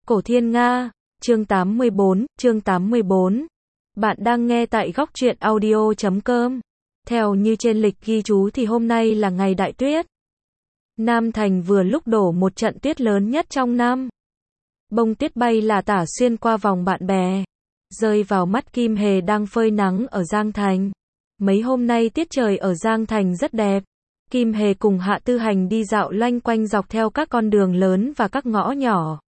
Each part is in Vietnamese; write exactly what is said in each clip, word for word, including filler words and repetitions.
Cổ Thiên Nga, chương tám mươi bốn, chương tám mươi bốn. Bạn đang nghe tại góc truyện audio chấm com. Theo như trên lịch ghi chú thì hôm nay là ngày đại tuyết. Nam Thành vừa lúc đổ một trận tuyết lớn nhất trong năm. Bông tuyết bay là tả xuyên qua vòng bạn bè, rơi vào mắt Kim Hề đang phơi nắng ở Giang Thành. Mấy hôm nay tiết trời ở Giang Thành rất đẹp. Kim Hề cùng Hạ Tư Hành đi dạo loanh quanh dọc theo các con đường lớn và các ngõ nhỏ.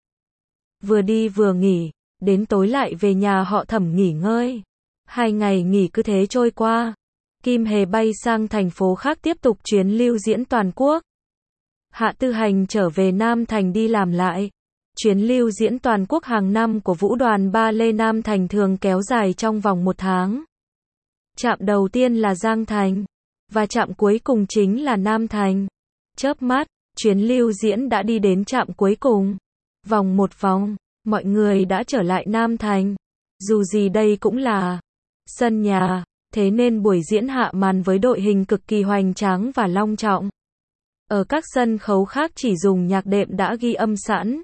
Vừa đi vừa nghỉ, đến tối lại về nhà họ Thẩm nghỉ ngơi. Hai ngày nghỉ cứ thế trôi qua. Kim Hề bay sang thành phố khác tiếp tục chuyến lưu diễn toàn quốc. Hạ Tư Hành trở về Nam Thành đi làm lại. Chuyến lưu diễn toàn quốc hàng năm của Vũ đoàn Ba Lê Nam Thành thường kéo dài trong vòng một tháng. Trạm đầu tiên là Giang Thành, và trạm cuối cùng chính là Nam Thành. Chớp mắt, chuyến lưu diễn đã đi đến trạm cuối cùng. Vòng một vòng, mọi người đã trở lại Nam Thành. Dù gì đây cũng là sân nhà, thế nên buổi diễn hạ màn với đội hình cực kỳ hoành tráng và long trọng. Ở các sân khấu khác chỉ dùng nhạc đệm đã ghi âm sẵn.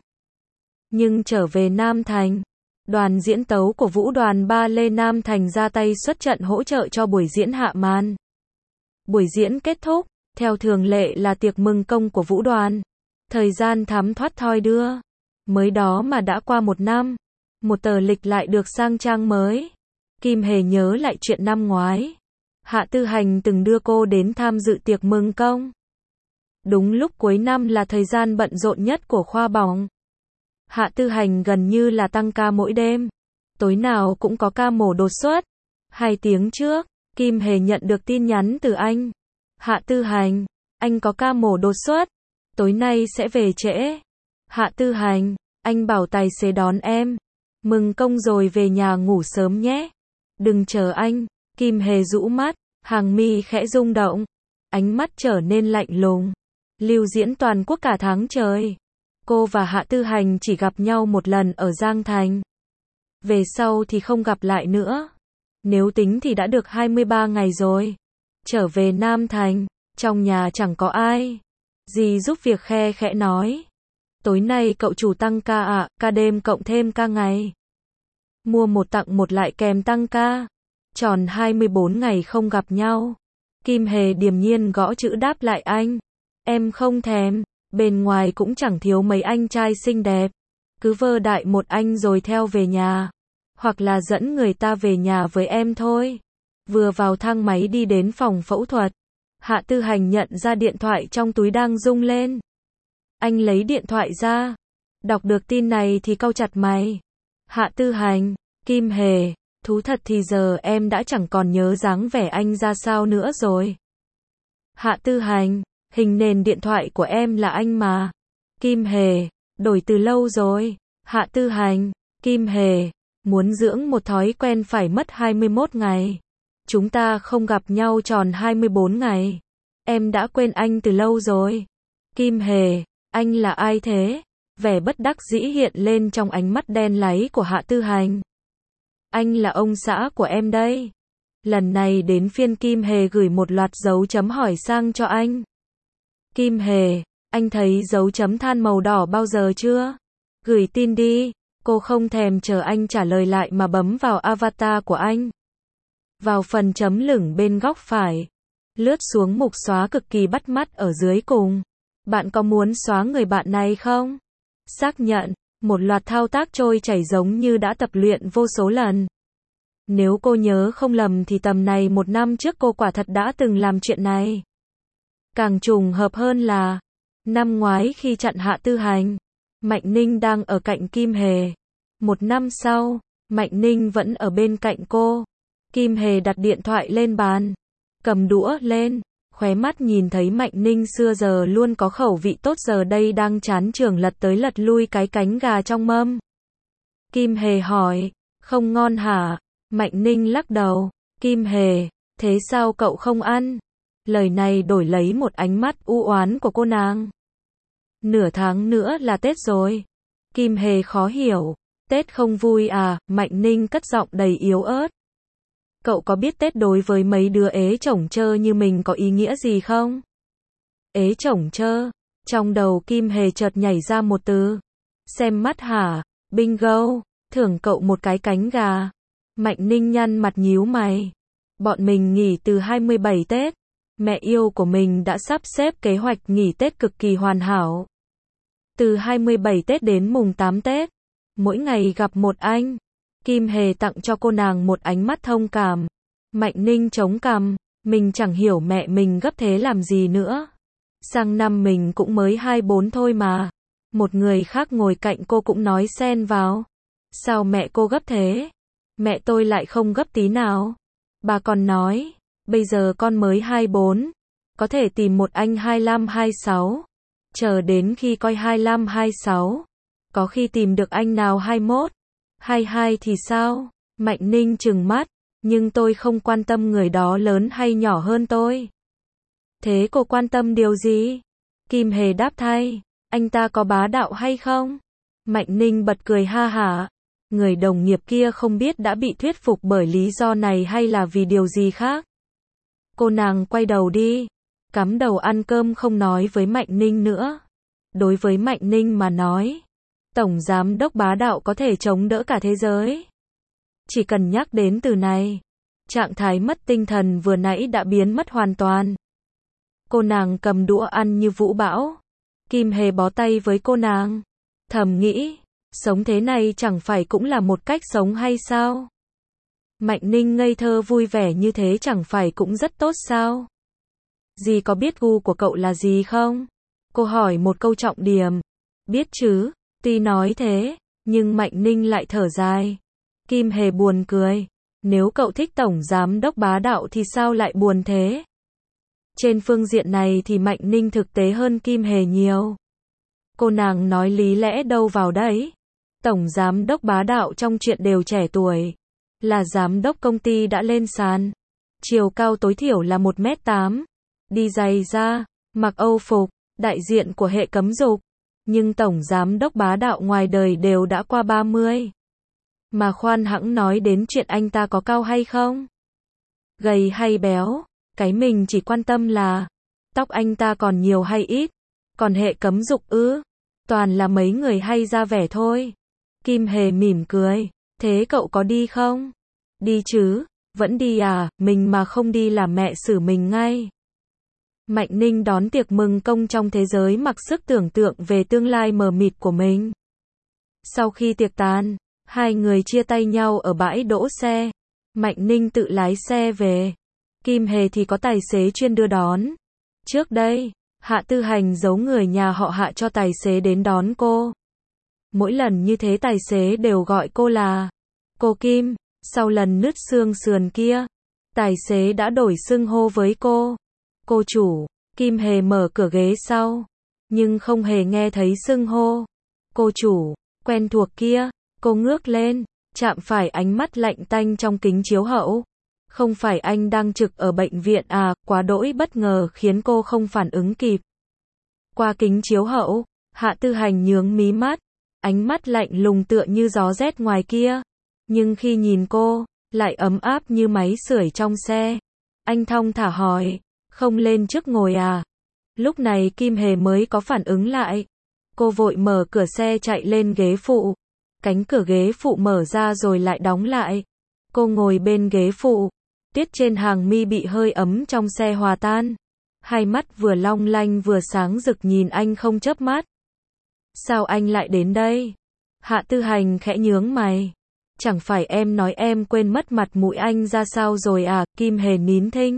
Nhưng trở về Nam Thành, đoàn diễn tấu của Vũ đoàn Ba Lê Nam Thành ra tay xuất trận hỗ trợ cho buổi diễn hạ màn. Buổi diễn kết thúc, theo thường lệ là tiệc mừng công của Vũ đoàn. Thời gian thấm thoát thoi đưa. Mới đó mà đã qua một năm. Một tờ lịch lại được sang trang mới. Kim Hề nhớ lại chuyện năm ngoái. Hạ Tư Hành từng đưa cô đến tham dự tiệc mừng công. Đúng lúc cuối năm là thời gian bận rộn nhất của khoa bỏng. Hạ Tư Hành gần như là tăng ca mỗi đêm. Tối nào cũng có ca mổ đột xuất. Hai tiếng trước, Kim Hề nhận được tin nhắn từ anh. Hạ Tư Hành, anh có ca mổ đột xuất. Tối nay sẽ về trễ. Hạ Tư Hành, anh bảo tài xế đón em. Mừng công rồi về nhà ngủ sớm nhé. Đừng chờ anh. Kim Hề rũ mắt, hàng mi khẽ rung động. Ánh mắt trở nên lạnh lùng. Lưu diễn toàn quốc cả tháng trời. Cô và Hạ Tư Hành chỉ gặp nhau một lần ở Giang Thành. Về sau thì không gặp lại nữa. Nếu tính thì đã được hai mươi ba ngày rồi. Trở về Nam Thành, trong nhà chẳng có ai. Dì giúp việc khe khẽ nói. Tối nay cậu chủ tăng ca ạ, à, ca đêm cộng thêm ca ngày. Mua một tặng một lại kèm tăng ca. Tròn hai mươi bốn ngày không gặp nhau. Kim Hề điềm nhiên gõ chữ đáp lại anh. Em không thèm, bên ngoài cũng chẳng thiếu mấy anh trai xinh đẹp. Cứ vơ đại một anh rồi theo về nhà. Hoặc là dẫn người ta về nhà với em thôi. Vừa vào thang máy đi đến phòng phẫu thuật. Hạ Tư Hành nhận ra điện thoại trong túi đang rung lên. Anh lấy điện thoại ra. Đọc được tin này thì cau chặt mày. Hạ Tư Hành, Kim Hề, thú thật thì giờ em đã chẳng còn nhớ dáng vẻ anh ra sao nữa rồi. Hạ Tư Hành, hình nền điện thoại của em là anh mà. Kim Hề, đổi từ lâu rồi. Hạ Tư Hành, Kim Hề, muốn dưỡng một thói quen phải mất hai mươi mốt ngày. Chúng ta không gặp nhau tròn hai mươi bốn ngày. Em đã quên anh từ lâu rồi. Kim Hề, anh là ai thế? Vẻ bất đắc dĩ hiện lên trong ánh mắt đen láy của Hạ Tư Hành. Anh là ông xã của em đây. Lần này đến phiên Kim Hề gửi một loạt dấu chấm hỏi sang cho anh. Kim Hề, anh thấy dấu chấm than màu đỏ bao giờ chưa? Gửi tin đi. Cô không thèm chờ anh trả lời lại mà bấm vào avatar của anh. Vào phần chấm lửng bên góc phải. Lướt xuống mục xóa cực kỳ bắt mắt ở dưới cùng. Bạn có muốn xóa người bạn này không? Xác nhận. Một loạt thao tác trôi chảy giống như đã tập luyện vô số lần. Nếu cô nhớ không lầm thì tầm này một năm trước cô quả thật đã từng làm chuyện này. Càng trùng hợp hơn là năm ngoái khi chặn Hạ Tư Hành, Mạnh Ninh đang ở cạnh Kim Hề. Một năm sau, Mạnh Ninh vẫn ở bên cạnh cô. Kim Hề đặt điện thoại lên bàn, cầm đũa lên, khóe mắt nhìn thấy Mạnh Ninh xưa giờ luôn có khẩu vị tốt giờ đây đang chán chường lật tới lật lui cái cánh gà trong mâm. Kim Hề hỏi, không ngon hả? Mạnh Ninh lắc đầu. Kim Hề, thế sao cậu không ăn? Lời này đổi lấy một ánh mắt u oán của cô nàng. Nửa tháng nữa là Tết rồi. Kim Hề khó hiểu. Tết không vui à? Mạnh Ninh cất giọng đầy yếu ớt. Cậu có biết Tết đối với mấy đứa ế chổng chơ như mình có ý nghĩa gì không? Ế chổng chơ. Trong đầu Kim Hề chợt nhảy ra một từ. Xem mắt hả? Bingo, thưởng cậu một cái cánh gà. Mạnh Ninh nhăn mặt nhíu mày. Bọn mình nghỉ từ hai mươi bảy Tết. Mẹ yêu của mình đã sắp xếp kế hoạch nghỉ Tết cực kỳ hoàn hảo. Từ hai mươi bảy Tết đến mùng tám Tết, mỗi ngày gặp một anh. Kim Hề tặng cho cô nàng một ánh mắt thông cảm. Mạnh Ninh chống cằm, mình chẳng hiểu mẹ mình gấp thế làm gì nữa. Sang năm mình cũng mới hai mươi bốn thôi mà. Một người khác ngồi cạnh cô cũng nói xen vào. Sao mẹ cô gấp thế? Mẹ tôi lại không gấp tí nào. Bà còn nói, bây giờ con mới hai mươi bốn, có thể tìm một anh hai mươi lăm hai mươi sáu. Chờ đến khi coi hai mươi lăm hai mươi sáu, có khi tìm được anh nào hai mươi mốt, hai mươi hai thì sao? Mạnh Ninh trừng mắt, nhưng tôi không quan tâm người đó lớn hay nhỏ hơn tôi. Thế cô quan tâm điều gì? Kim Hề đáp thay, anh ta có bá đạo hay không? Mạnh Ninh bật cười ha hả. Người đồng nghiệp kia không biết đã bị thuyết phục bởi lý do này hay là vì điều gì khác. Cô nàng quay đầu đi, cắm đầu ăn cơm không nói với Mạnh Ninh nữa. Đối với Mạnh Ninh mà nói, Tổng Giám đốc bá đạo có thể chống đỡ cả thế giới. Chỉ cần nhắc đến từ này, trạng thái mất tinh thần vừa nãy đã biến mất hoàn toàn. Cô nàng cầm đũa ăn như vũ bão. Kim Hề bó tay với cô nàng. Thầm nghĩ, sống thế này chẳng phải cũng là một cách sống hay sao? Mạnh Ninh ngây thơ vui vẻ như thế chẳng phải cũng rất tốt sao? Dì có biết gu của cậu là gì không? Cô hỏi một câu trọng điểm. Biết chứ, tuy nói thế, nhưng Mạnh Ninh lại thở dài. Kim Hề buồn cười. Nếu cậu thích Tổng Giám đốc bá đạo thì sao lại buồn thế? Trên phương diện này thì Mạnh Ninh thực tế hơn Kim Hề nhiều. Cô nàng nói lý lẽ đâu vào đấy. Tổng Giám đốc bá đạo trong chuyện đều trẻ tuổi. Là giám đốc công ty đã lên sàn. Chiều cao tối thiểu là một mét tám. Đi giày da, mặc Âu phục, đại diện của hệ cấm dục. Nhưng Tổng Giám đốc bá đạo ngoài đời đều đã qua ba mươi. Mà khoan hẵng nói đến chuyện anh ta có cao hay không, gầy hay béo, cái mình chỉ quan tâm là tóc anh ta còn nhiều hay ít. Còn hệ cấm dục ư, toàn là mấy người hay ra vẻ thôi. Kim Hề mỉm cười. Thế cậu có đi không? Đi chứ, vẫn đi à, mình mà không đi là mẹ xử mình ngay. Mạnh Ninh đón tiệc mừng công trong thế giới mặc sức tưởng tượng về tương lai mờ mịt của mình. Sau khi tiệc tàn, hai người chia tay nhau ở bãi đỗ xe. Mạnh Ninh tự lái xe về. Kim Hề thì có tài xế chuyên đưa đón. Trước đây, Hạ Tư Hành giấu người nhà họ Hạ cho tài xế đến đón cô. Mỗi lần như thế tài xế đều gọi cô là cô Kim. Sau lần nứt xương sườn kia, tài xế đã đổi xưng hô với cô. Cô chủ. Kim Hề mở cửa ghế sau, nhưng không hề nghe thấy xưng hô. Cô chủ, quen thuộc kia. Cô ngước lên, chạm phải ánh mắt lạnh tanh trong kính chiếu hậu. Không phải anh đang trực ở bệnh viện à? Quá đỗi bất ngờ khiến cô không phản ứng kịp. Qua kính chiếu hậu, Hạ Tư Hành nhướng mí mắt, ánh mắt lạnh lùng tựa như gió rét ngoài kia. Nhưng khi nhìn cô, lại ấm áp như máy sưởi trong xe. Anh thong thả hỏi, không lên trước ngồi à? Lúc này Kim Hề mới có phản ứng lại. Cô vội mở cửa xe chạy lên ghế phụ. Cánh cửa ghế phụ mở ra rồi lại đóng lại. Cô ngồi bên ghế phụ. Tuyết trên hàng mi bị hơi ấm trong xe hòa tan. Hai mắt vừa long lanh vừa sáng rực nhìn anh không chớp mắt. Sao anh lại đến đây? Hạ Tư Hành khẽ nhướng mày. Chẳng phải em nói em quên mất mặt mũi anh ra sao rồi à? Kim Hề nín thinh.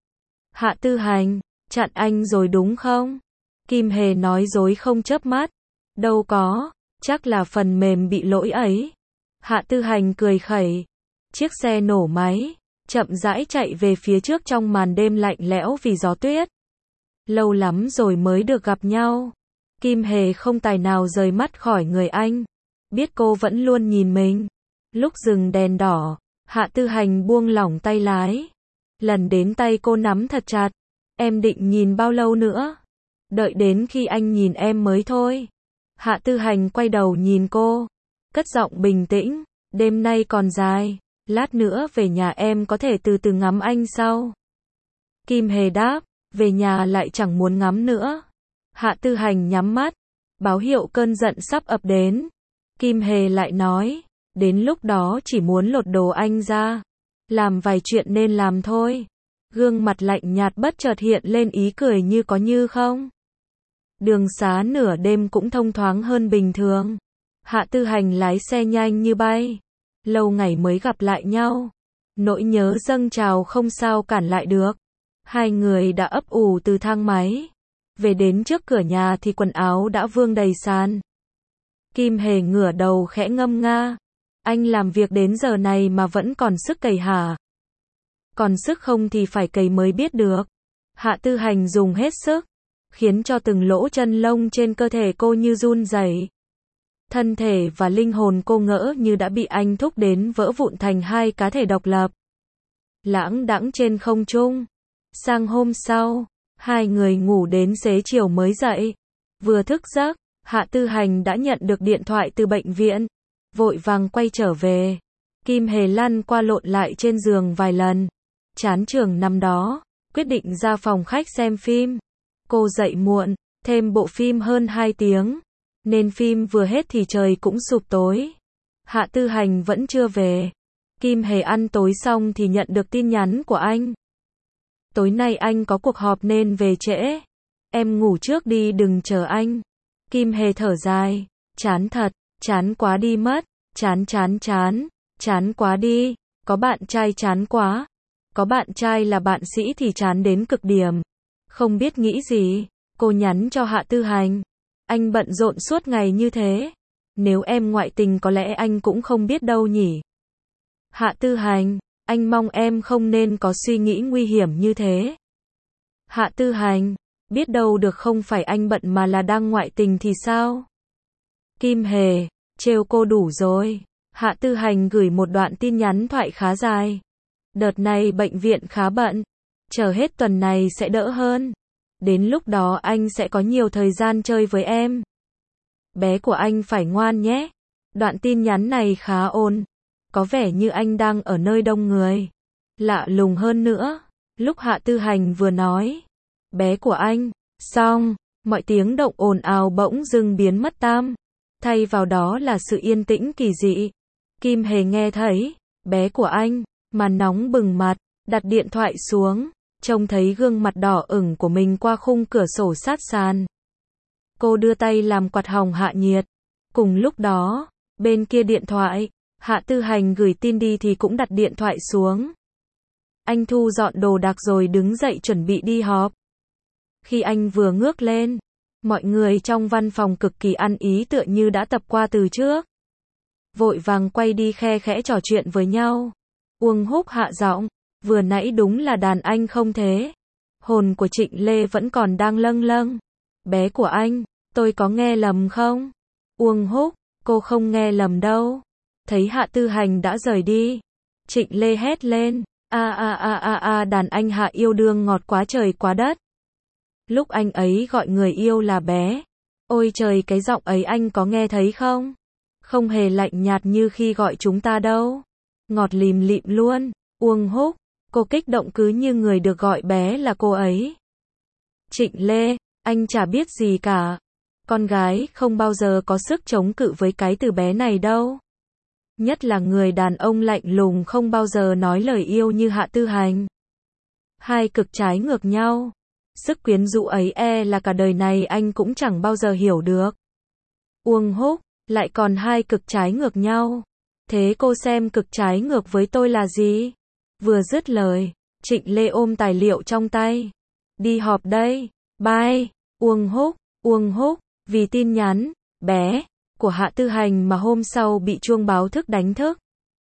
Hạ Tư Hành, chặn anh rồi đúng không? Kim Hề nói dối không chớp mắt. Đâu có, chắc là phần mềm bị lỗi ấy. Hạ Tư Hành cười khẩy. Chiếc xe nổ máy, chậm rãi chạy về phía trước trong màn đêm lạnh lẽo vì gió tuyết. Lâu lắm rồi mới được gặp nhau. Kim Hề không tài nào rời mắt khỏi người anh. Biết cô vẫn luôn nhìn mình. Lúc dừng đèn đỏ, Hạ Tư Hành buông lỏng tay lái. Lần đến tay cô nắm thật chặt. Em định nhìn bao lâu nữa? Đợi đến khi anh nhìn em mới thôi. Hạ Tư Hành quay đầu nhìn cô. Cất giọng bình tĩnh. Đêm nay còn dài. Lát nữa về nhà em có thể từ từ ngắm anh sau. Kim Hề đáp. Về nhà lại chẳng muốn ngắm nữa. Hạ Tư Hành nhắm mắt. Báo hiệu cơn giận sắp ập đến. Kim Hề lại nói, đến lúc đó chỉ muốn lột đồ anh ra, làm vài chuyện nên làm thôi. Gương mặt lạnh nhạt bất chợt hiện lên ý cười như có như không. Đường xá nửa đêm cũng thông thoáng hơn bình thường. Hạ Tư Hành lái xe nhanh như bay. Lâu ngày mới gặp lại nhau. Nỗi nhớ dâng trào không sao cản lại được. Hai người đã ấp ủ từ thang máy. Về đến trước cửa nhà thì quần áo đã vương đầy sàn. Kim Hề ngửa đầu khẽ ngâm nga. Anh làm việc đến giờ này mà vẫn còn sức cày hả? Còn sức không thì phải cày mới biết được. Hạ Tư Hành dùng hết sức, khiến cho từng lỗ chân lông trên cơ thể cô như run rẩy. Thân thể và linh hồn cô ngỡ như đã bị anh thúc đến vỡ vụn thành hai cá thể độc lập. Lãng đãng trên không trung. Sang hôm sau, hai người ngủ đến xế chiều mới dậy. Vừa thức giấc, Hạ Tư Hành đã nhận được điện thoại từ bệnh viện. Vội vàng quay trở về. Kim Hề lăn qua lộn lại trên giường vài lần. Chán trường năm đó, quyết định ra phòng khách xem phim. Cô dậy muộn, thêm bộ phim hơn hai tiếng. Nên phim vừa hết thì trời cũng sụp tối. Hạ Tư Hành vẫn chưa về. Kim Hề ăn tối xong thì nhận được tin nhắn của anh. Tối nay anh có cuộc họp nên về trễ. Em ngủ trước đi đừng chờ anh. Kim Hề thở dài. Chán thật, chán quá đi mất. Chán chán chán, chán quá đi. Có bạn trai chán quá. Có bạn trai là bạn sĩ thì chán đến cực điểm. Không biết nghĩ gì, cô nhắn cho Hạ Tư Hành. Anh bận rộn suốt ngày như thế. Nếu em ngoại tình có lẽ anh cũng không biết đâu nhỉ. Hạ Tư Hành, anh mong em không nên có suy nghĩ nguy hiểm như thế. Hạ Tư Hành, biết đâu được không phải anh bận mà là đang ngoại tình thì sao? Kim Hề, trêu cô đủ rồi. Hạ Tư Hành gửi một đoạn tin nhắn thoại khá dài. Đợt này bệnh viện khá bận. Chờ hết tuần này sẽ đỡ hơn. Đến lúc đó anh sẽ có nhiều thời gian chơi với em. Bé của anh phải ngoan nhé. Đoạn tin nhắn này khá ồn. Có vẻ như anh đang ở nơi đông người. Lạ lùng hơn nữa. Lúc Hạ Tư Hành vừa nói. Bé của anh. Xong. Mọi tiếng động ồn ào bỗng dưng biến mất tam. Thay vào đó là sự yên tĩnh kỳ dị. Kim Hề nghe thấy. Bé của anh. Mà nóng bừng mặt. Đặt điện thoại xuống. Trông thấy gương mặt đỏ ửng của mình qua khung cửa sổ sát sàn. Cô đưa tay làm quạt hồng hạ nhiệt. Cùng lúc đó, bên kia điện thoại, Hạ Tư Hành gửi tin đi thì cũng đặt điện thoại xuống. Anh thu dọn đồ đạc rồi đứng dậy chuẩn bị đi họp. Khi anh vừa ngước lên, mọi người trong văn phòng cực kỳ ăn ý tựa như đã tập qua từ trước. Vội vàng quay đi khe khẽ trò chuyện với nhau. Uông Húc hạ giọng. Vừa nãy đúng là đàn anh không thế. Hồn của Trịnh Lê vẫn còn đang lâng lâng. Bé của anh, tôi có nghe lầm không? Uông Húc, cô không nghe lầm đâu. Thấy Hạ Tư Hành đã rời đi. Trịnh Lê hét lên. A a a a a đàn anh Hạ yêu đương ngọt quá trời quá đất. Lúc anh ấy gọi người yêu là bé. Ôi trời cái giọng ấy anh có nghe thấy không? Không hề lạnh nhạt như khi gọi chúng ta đâu. Ngọt lìm lịm luôn. Uông Húc. Cô kích động cứ như người được gọi bé là cô ấy. Trịnh Lê, anh chả biết gì cả. Con gái không bao giờ có sức chống cự với cái từ bé này đâu. Nhất là người đàn ông lạnh lùng không bao giờ nói lời yêu như Hạ Tư Hành. Hai cực trái ngược nhau. Sức quyến rũ ấy e là cả đời này anh cũng chẳng bao giờ hiểu được. Uông Húc, lại còn hai cực trái ngược nhau. Thế cô xem cực trái ngược với tôi là gì? Vừa dứt lời, Trịnh Lê ôm tài liệu trong tay. Đi họp đây, bye. Uông Húc, Uông Húc, vì tin nhắn, bé, của Hạ Tư Hành mà hôm sau bị chuông báo thức đánh thức.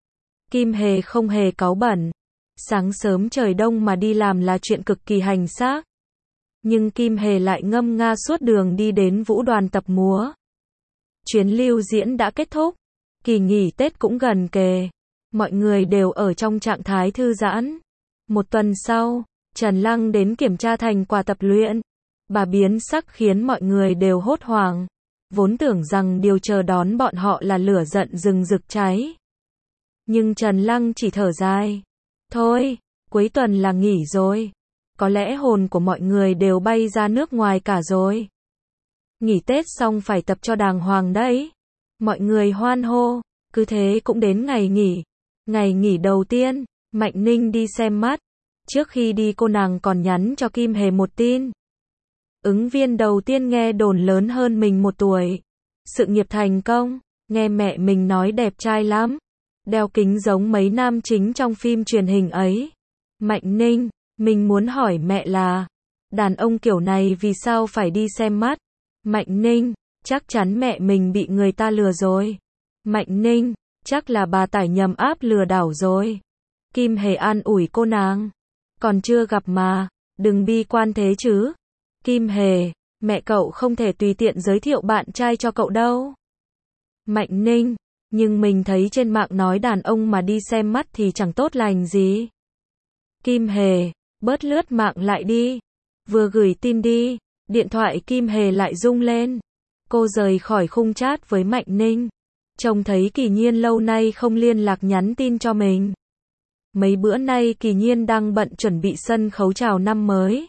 Kim Hề không hề cáu bẩn. Sáng sớm trời đông mà đi làm là chuyện cực kỳ hành xác. Nhưng Kim Hề lại ngâm nga suốt đường đi đến vũ đoàn tập múa. Chuyến lưu diễn đã kết thúc. Kỳ nghỉ Tết cũng gần kề. Mọi người đều ở trong trạng thái thư giãn. Một tuần sau, Trần Lăng đến kiểm tra thành quả tập luyện. Bà biến sắc khiến mọi người đều hốt hoảng. Vốn tưởng rằng điều chờ đón bọn họ là lửa giận rừng rực cháy. Nhưng Trần Lăng chỉ thở dài. Thôi, cuối tuần là nghỉ rồi. Có lẽ hồn của mọi người đều bay ra nước ngoài cả rồi. Nghỉ Tết xong phải tập cho đàng hoàng đấy. Mọi người hoan hô, cứ thế cũng đến ngày nghỉ. Ngày nghỉ đầu tiên, Mạnh Ninh đi xem mắt. Trước khi đi cô nàng còn nhắn cho Kim Hề một tin. Ứng viên đầu tiên nghe đồn lớn hơn mình một tuổi. Sự nghiệp thành công, nghe mẹ mình nói đẹp trai lắm. Đeo kính giống mấy nam chính trong phim truyền hình ấy. Mạnh Ninh, mình muốn hỏi mẹ là, đàn ông kiểu này vì sao phải đi xem mắt? Mạnh Ninh, chắc chắn mẹ mình bị người ta lừa rồi. Mạnh Ninh, chắc là bà tải nhầm app lừa đảo rồi. Kim Hề an ủi cô nàng. Còn chưa gặp mà, đừng bi quan thế chứ. Kim Hề, mẹ cậu không thể tùy tiện giới thiệu bạn trai cho cậu đâu. Mạnh Ninh, nhưng mình thấy trên mạng nói đàn ông mà đi xem mắt thì chẳng tốt lành gì. Kim Hề, bớt lướt mạng lại đi. Vừa gửi tin đi, điện thoại Kim Hề lại rung lên. Cô rời khỏi khung chat với Mạnh Ninh. Trông thấy Kỳ Nhiên lâu nay không liên lạc nhắn tin cho mình. Mấy bữa nay Kỳ Nhiên đang bận chuẩn bị sân khấu chào năm mới.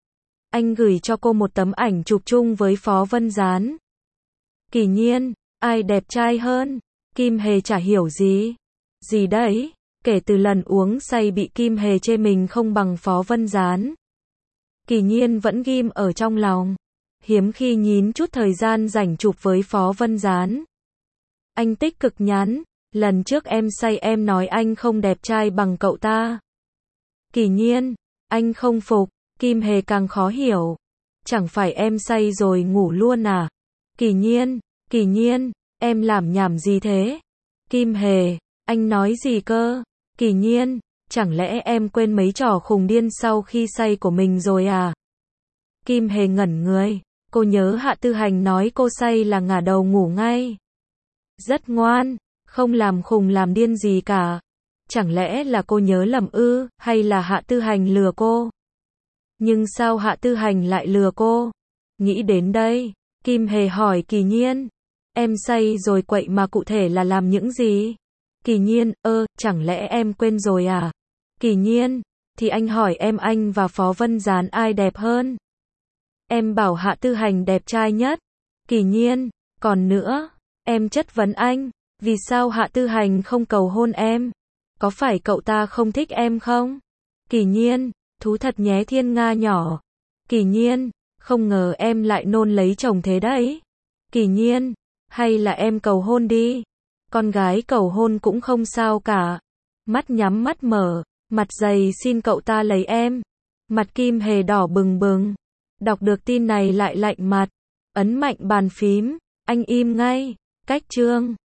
Anh gửi cho cô một tấm ảnh chụp chung với Phó Vân Gián. Kỳ Nhiên, ai đẹp trai hơn? Kim Hề chả hiểu gì. Gì đấy? Kể từ lần uống say bị Kim Hề chê mình không bằng Phó Vân Gián. Kỳ Nhiên vẫn ghim ở trong lòng. Hiếm khi nhín chút thời gian rảnh chụp với Phó Vân Gián. Anh tích cực nhắn. Lần trước em say em nói anh không đẹp trai bằng cậu ta. Kỳ Nhiên, anh không phục. Kim Hề càng khó hiểu. Chẳng phải em say rồi ngủ luôn à? Kỳ Nhiên, Kỳ Nhiên, em làm nhảm gì thế? Kim Hề, anh nói gì cơ? Kỳ Nhiên, chẳng lẽ em quên mấy trò khùng điên sau khi say của mình rồi à? Kim Hề ngẩn người. Cô nhớ Hạ Tư Hành nói cô say là ngả đầu ngủ ngay. Rất ngoan, không làm khùng làm điên gì cả. Chẳng lẽ là cô nhớ lầm ư, hay là Hạ Tư Hành lừa cô? Nhưng sao Hạ Tư Hành lại lừa cô? Nghĩ đến đây, Kim Hề hỏi Kỳ Nhiên. Em say rồi quậy mà cụ thể là làm những gì? Kỳ Nhiên, ơ, chẳng lẽ em quên rồi à? Kỳ Nhiên, thì anh hỏi em anh và Phó Vân Gián ai đẹp hơn? Em bảo Hạ Tư Hành đẹp trai nhất. Kỳ Nhiên, còn nữa, em chất vấn anh, vì sao Hạ Tư Hành không cầu hôn em? Có phải cậu ta không thích em không? Kỳ Nhiên, thú thật nhé Thiên Nga nhỏ. Kỳ Nhiên, không ngờ em lại nôn lấy chồng thế đấy. Kỳ Nhiên, hay là em cầu hôn đi. Con gái cầu hôn cũng không sao cả. Mắt nhắm mắt mở, mặt dày xin cậu ta lấy em. Mặt Kim Hề đỏ bừng bừng. Đọc được tin này lại lạnh mặt. Ấn mạnh bàn phím, anh im ngay. Cách chương.